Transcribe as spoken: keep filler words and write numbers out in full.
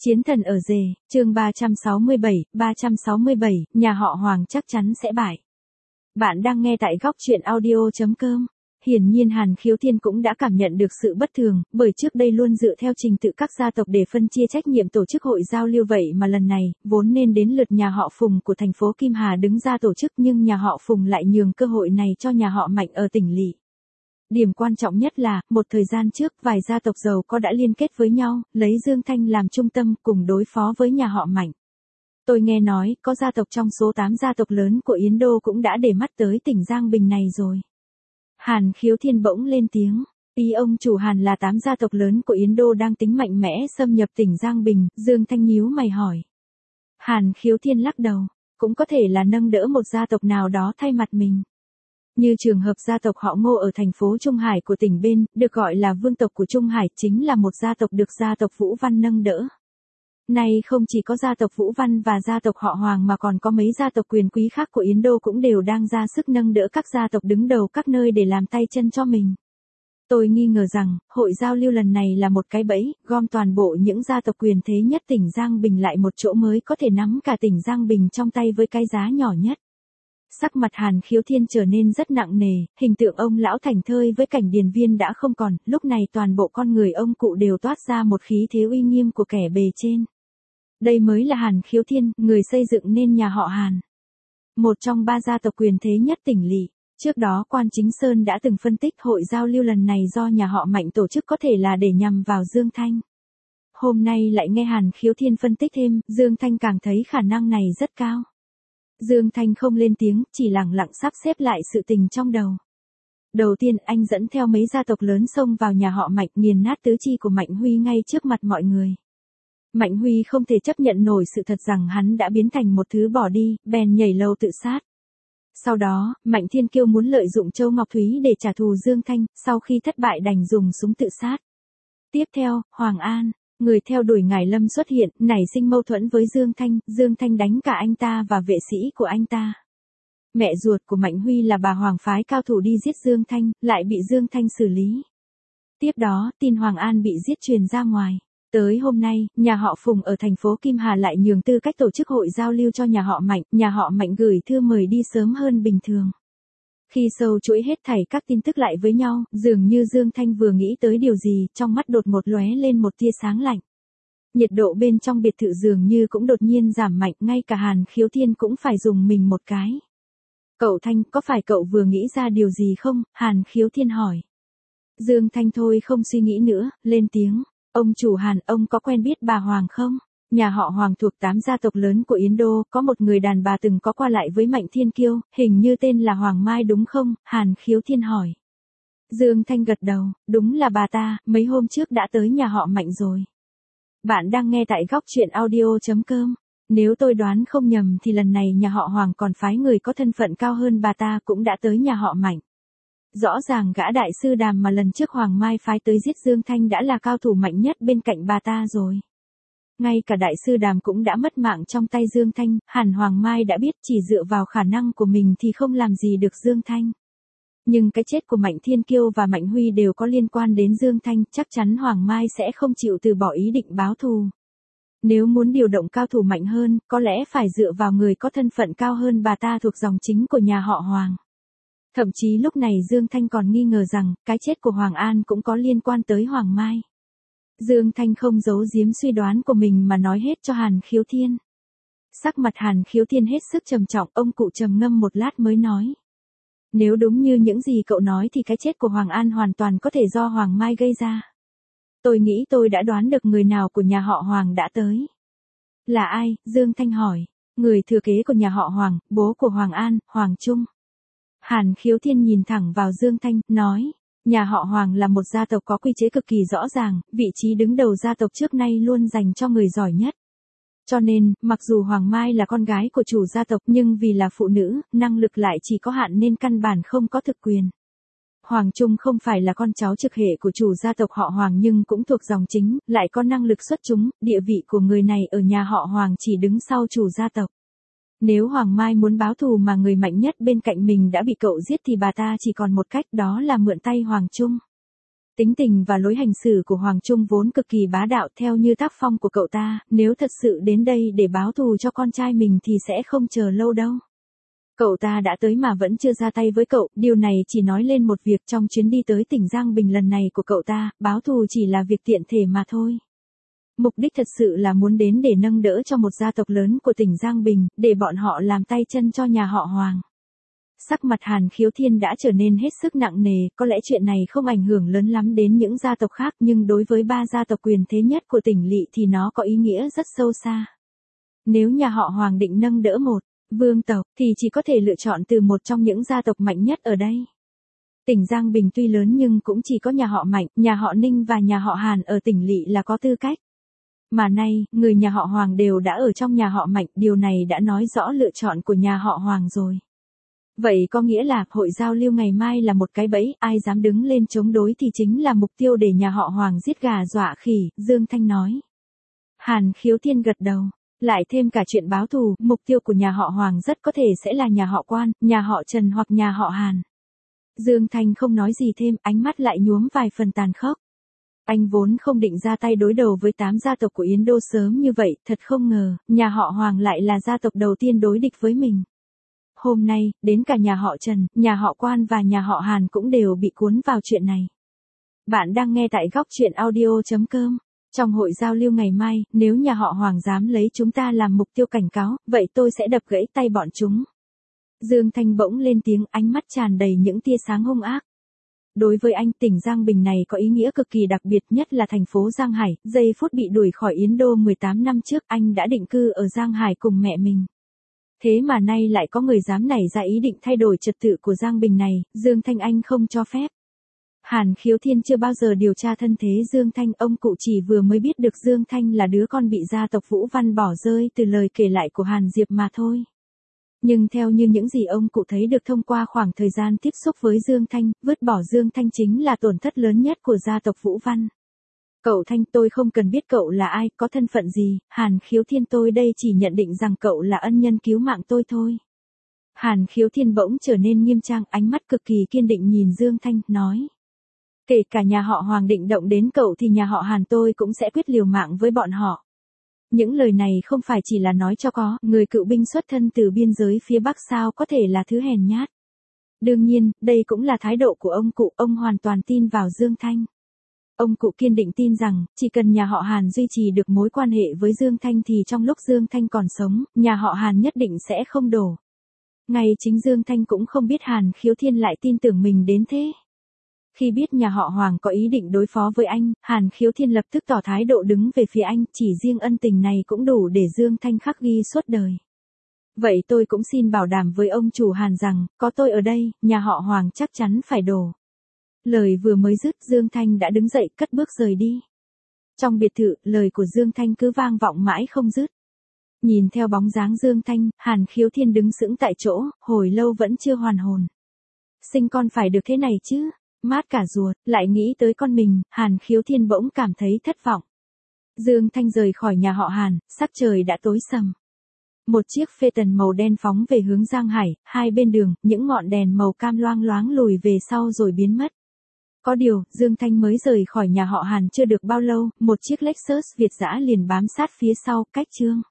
Chiến thần ở rề, chương ba trăm sáu mươi bảy, ba trăm sáu mươi bảy, nhà họ Hoàng chắc chắn sẽ bại. Bạn đang nghe tại góc truyện audio chấm com. Hiển nhiên Hàn Khiếu Thiên cũng đã cảm nhận được sự bất thường, bởi trước đây luôn dựa theo trình tự các gia tộc để phân chia trách nhiệm tổ chức hội giao lưu, vậy mà lần này, vốn nên đến lượt nhà họ Phùng của thành phố Kim Hà đứng ra tổ chức, nhưng nhà họ Phùng lại nhường cơ hội này cho nhà họ Mạnh ở tỉnh lỵ. Điểm quan trọng nhất là, một thời gian trước, vài gia tộc giàu có đã liên kết với nhau, lấy Dương Thanh làm trung tâm, cùng đối phó với nhà họ Mạnh. Tôi nghe nói, có gia tộc trong số tám gia tộc lớn của Yến Đô cũng đã để mắt tới tỉnh Giang Bình này rồi. Hàn Khiếu Thiên bỗng lên tiếng. Ý ông chủ Hàn là tám gia tộc lớn của Yến Đô đang tính mạnh mẽ xâm nhập tỉnh Giang Bình, Dương Thanh nhíu mày hỏi. Hàn Khiếu Thiên lắc đầu, cũng có thể là nâng đỡ một gia tộc nào đó thay mặt mình. Như trường hợp gia tộc họ Ngô ở thành phố Trung Hải của tỉnh bên, được gọi là vương tộc của Trung Hải, chính là một gia tộc được gia tộc Vũ Văn nâng đỡ. Nay không chỉ có gia tộc Vũ Văn và gia tộc họ Hoàng mà còn có mấy gia tộc quyền quý khác của Yến Đô cũng đều đang ra sức nâng đỡ các gia tộc đứng đầu các nơi để làm tay chân cho mình. Tôi nghi ngờ rằng, hội giao lưu lần này là một cái bẫy, gom toàn bộ những gia tộc quyền thế nhất tỉnh Giang Bình lại một chỗ mới có thể nắm cả tỉnh Giang Bình trong tay với cái giá nhỏ nhất. Sắc mặt Hàn Khiếu Thiên trở nên rất nặng nề, hình tượng ông lão thảnh thơi với cảnh điền viên đã không còn, lúc này toàn bộ con người ông cụ đều toát ra một khí thế uy nghiêm của kẻ bề trên. Đây mới là Hàn Khiếu Thiên, người xây dựng nên nhà họ Hàn. Một trong ba gia tộc quyền thế nhất tỉnh lỵ. Trước đó Quan Chính Sơn đã từng phân tích hội giao lưu lần này do nhà họ Mạnh tổ chức có thể là để nhằm vào Dương Thanh. Hôm nay lại nghe Hàn Khiếu Thiên phân tích thêm, Dương Thanh càng thấy khả năng này rất cao. Dương Thanh không lên tiếng, chỉ lặng lặng sắp xếp lại sự tình trong đầu. Đầu tiên anh dẫn theo mấy gia tộc lớn xông vào nhà họ Mạnh, nghiền nát tứ chi của Mạnh Huy ngay trước mặt mọi người. Mạnh Huy không thể chấp nhận nổi sự thật rằng hắn đã biến thành một thứ bỏ đi, bèn nhảy lầu tự sát. Sau đó, Mạnh Thiên Kiêu muốn lợi dụng Châu Ngọc Thúy để trả thù Dương Thanh, sau khi thất bại đành dùng súng tự sát. Tiếp theo, Hoàng An, người theo đuổi Ngải Lâm xuất hiện, nảy sinh mâu thuẫn với Dương Thanh, Dương Thanh đánh cả anh ta và vệ sĩ của anh ta. Mẹ ruột của Mạnh Huy là bà Hoàng phái cao thủ đi giết Dương Thanh, lại bị Dương Thanh xử lý. Tiếp đó, tin Hoàng An bị giết truyền ra ngoài. Tới hôm nay, nhà họ Phùng ở thành phố Kim Hà lại nhường tư cách tổ chức hội giao lưu cho nhà họ Mạnh, nhà họ Mạnh gửi thư mời đi sớm hơn bình thường. Khi sâu chuỗi hết thảy các tin tức lại với nhau, dường như Dương Thanh vừa nghĩ tới điều gì, trong mắt đột ngột lóe lên một tia sáng lạnh. Nhiệt độ bên trong biệt thự dường như cũng đột nhiên giảm mạnh, ngay cả Hàn Khiếu Thiên cũng phải dùng mình một cái. Cậu Thanh, có phải cậu vừa nghĩ ra điều gì không? Hàn Khiếu Thiên hỏi. Dương Thanh thôi không suy nghĩ nữa, lên tiếng. Ông chủ Hàn, ông có quen biết bà Hoàng không? Nhà họ Hoàng thuộc tám gia tộc lớn của Yến Đô, có một người đàn bà từng có qua lại với Mạnh Thiên Kiêu, hình như tên là Hoàng Mai đúng không? Hàn Khiếu Thiên hỏi. Dương Thanh gật đầu, đúng là bà ta, mấy hôm trước đã tới nhà họ Mạnh rồi. Bạn đang nghe tại góc truyện audio chấm com. Nếu tôi đoán không nhầm thì lần này nhà họ Hoàng còn phái người có thân phận cao hơn bà ta cũng đã tới nhà họ Mạnh. Rõ ràng gã đại sư Đàm mà lần trước Hoàng Mai phái tới giết Dương Thanh đã là cao thủ mạnh nhất bên cạnh bà ta rồi. Ngay cả đại sư Đàm cũng đã mất mạng trong tay Dương Thanh, hẳn Hoàng Mai đã biết chỉ dựa vào khả năng của mình thì không làm gì được Dương Thanh. Nhưng cái chết của Mạnh Thiên Kiêu và Mạnh Huy đều có liên quan đến Dương Thanh, chắc chắn Hoàng Mai sẽ không chịu từ bỏ ý định báo thù. Nếu muốn điều động cao thủ mạnh hơn, có lẽ phải dựa vào người có thân phận cao hơn bà ta thuộc dòng chính của nhà họ Hoàng. Thậm chí lúc này Dương Thanh còn nghi ngờ rằng, cái chết của Hoàng An cũng có liên quan tới Hoàng Mai. Dương Thanh không giấu giếm suy đoán của mình mà nói hết cho Hàn Khiếu Thiên. Sắc mặt Hàn Khiếu Thiên hết sức trầm trọng, ông cụ trầm ngâm một lát mới nói. Nếu đúng như những gì cậu nói thì cái chết của Hoàng An hoàn toàn có thể do Hoàng Mai gây ra. Tôi nghĩ tôi đã đoán được người nào của nhà họ Hoàng đã tới. Là ai? Dương Thanh hỏi. Người thừa kế của nhà họ Hoàng, bố của Hoàng An, Hoàng Trung. Hàn Khiếu Thiên nhìn thẳng vào Dương Thanh, nói, nhà họ Hoàng là một gia tộc có quy chế cực kỳ rõ ràng, vị trí đứng đầu gia tộc trước nay luôn dành cho người giỏi nhất. Cho nên, mặc dù Hoàng Mai là con gái của chủ gia tộc nhưng vì là phụ nữ, năng lực lại chỉ có hạn nên căn bản không có thực quyền. Hoàng Trung không phải là con cháu trực hệ của chủ gia tộc họ Hoàng nhưng cũng thuộc dòng chính, lại có năng lực xuất chúng, địa vị của người này ở nhà họ Hoàng chỉ đứng sau chủ gia tộc. Nếu Hoàng Mai muốn báo thù mà người mạnh nhất bên cạnh mình đã bị cậu giết thì bà ta chỉ còn một cách, đó là mượn tay Hoàng Trung. Tính tình và lối hành xử của Hoàng Trung vốn cực kỳ bá đạo theo như tác phong của cậu ta, nếu thật sự đến đây để báo thù cho con trai mình thì sẽ không chờ lâu đâu. Cậu ta đã tới mà vẫn chưa ra tay với cậu, điều này chỉ nói lên một việc trong chuyến đi tới tỉnh Giang Bình lần này của cậu ta, báo thù chỉ là việc tiện thể mà thôi. Mục đích thật sự là muốn đến để nâng đỡ cho một gia tộc lớn của tỉnh Giang Bình, để bọn họ làm tay chân cho nhà họ Hoàng. Sắc mặt Hàn Khiếu Thiên đã trở nên hết sức nặng nề, có lẽ chuyện này không ảnh hưởng lớn lắm đến những gia tộc khác nhưng đối với ba gia tộc quyền thế nhất của tỉnh lỵ thì nó có ý nghĩa rất sâu xa. Nếu nhà họ Hoàng định nâng đỡ một vương tộc thì chỉ có thể lựa chọn từ một trong những gia tộc mạnh nhất ở đây. Tỉnh Giang Bình tuy lớn nhưng cũng chỉ có nhà họ Mạnh, nhà họ Ninh và nhà họ Hàn ở tỉnh lỵ là có tư cách. Mà nay, người nhà họ Hoàng đều đã ở trong nhà họ Mạnh, điều này đã nói rõ lựa chọn của nhà họ Hoàng rồi. Vậy có nghĩa là hội giao lưu ngày mai là một cái bẫy, ai dám đứng lên chống đối thì chính là mục tiêu để nhà họ Hoàng giết gà dọa khỉ, Dương Thanh nói. Hàn Khiếu Thiên gật đầu, lại thêm cả chuyện báo thù, mục tiêu của nhà họ Hoàng rất có thể sẽ là nhà họ Quan, nhà họ Trần hoặc nhà họ Hàn. Dương Thanh không nói gì thêm, ánh mắt lại nhuốm vài phần tàn khốc. Anh vốn không định ra tay đối đầu với tám gia tộc của Yến Đô sớm như vậy, thật không ngờ, nhà họ Hoàng lại là gia tộc đầu tiên đối địch với mình. Hôm nay, đến cả nhà họ Trần, nhà họ Quan và nhà họ Hàn cũng đều bị cuốn vào chuyện này. Bạn đang nghe tại góc truyện audio chấm com. Trong hội giao lưu ngày mai, nếu nhà họ Hoàng dám lấy chúng ta làm mục tiêu cảnh cáo, vậy tôi sẽ đập gãy tay bọn chúng. Dương Thanh bỗng lên tiếng, ánh mắt tràn đầy những tia sáng hung ác. Đối với anh, tỉnh Giang Bình này có ý nghĩa cực kỳ đặc biệt, nhất là thành phố Giang Hải, giây phút bị đuổi khỏi Yến Đô mười tám năm trước anh đã định cư ở Giang Hải cùng mẹ mình. Thế mà nay lại có người dám nảy ra ý định thay đổi trật tự của Giang Bình này, Dương Thanh anh không cho phép. Hàn Khiếu Thiên chưa bao giờ điều tra thân thế Dương Thanh, ông cụ chỉ vừa mới biết được Dương Thanh là đứa con bị gia tộc Vũ Văn bỏ rơi từ lời kể lại của Hàn Diệp mà thôi. Nhưng theo như những gì ông cụ thấy được thông qua khoảng thời gian tiếp xúc với Dương Thanh, vứt bỏ Dương Thanh chính là tổn thất lớn nhất của gia tộc Vũ Văn. Cậu Thanh, tôi không cần biết cậu là ai, có thân phận gì, Hàn Khiếu Thiên, tôi đây chỉ nhận định rằng cậu là ân nhân cứu mạng tôi thôi. Hàn Khiếu Thiên bỗng trở nên nghiêm trang, ánh mắt cực kỳ kiên định nhìn Dương Thanh, nói. Kể cả nhà họ Hoàng định động đến cậu thì nhà họ Hàn tôi cũng sẽ quyết liều mạng với bọn họ. Những lời này không phải chỉ là nói cho có, người cựu binh xuất thân từ biên giới phía Bắc sao có thể là thứ hèn nhát. Đương nhiên, đây cũng là thái độ của ông cụ, ông hoàn toàn tin vào Dương Thanh. Ông cụ kiên định tin rằng, chỉ cần nhà họ Hàn duy trì được mối quan hệ với Dương Thanh thì trong lúc Dương Thanh còn sống, nhà họ Hàn nhất định sẽ không đổ. Ngay chính Dương Thanh cũng không biết Hàn Khiếu Thiên lại tin tưởng mình đến thế. Khi biết nhà họ Hoàng có ý định đối phó với anh, Hàn Khiếu Thiên lập tức tỏ thái độ đứng về phía anh, chỉ riêng ân tình này cũng đủ để Dương Thanh khắc ghi suốt đời. Vậy tôi cũng xin bảo đảm với ông chủ Hàn rằng, có tôi ở đây, nhà họ Hoàng chắc chắn phải đổ. Lời vừa mới dứt, Dương Thanh đã đứng dậy cất bước rời đi. Trong biệt thự, lời của Dương Thanh cứ vang vọng mãi không dứt. Nhìn theo bóng dáng Dương Thanh, Hàn Khiếu Thiên đứng sững tại chỗ, hồi lâu vẫn chưa hoàn hồn. Sinh con phải được thế này chứ? Mát cả ruột, lại nghĩ tới con mình, Hàn Khiếu Thiên bỗng cảm thấy thất vọng. Dương Thanh rời khỏi nhà họ Hàn, sắc trời đã tối sầm. Một chiếc phê tần màu đen phóng về hướng Giang Hải, hai bên đường, những ngọn đèn màu cam loang loáng lùi về sau rồi biến mất. Có điều, Dương Thanh mới rời khỏi nhà họ Hàn chưa được bao lâu, một chiếc Lexus Việt dã liền bám sát phía sau, cách Trương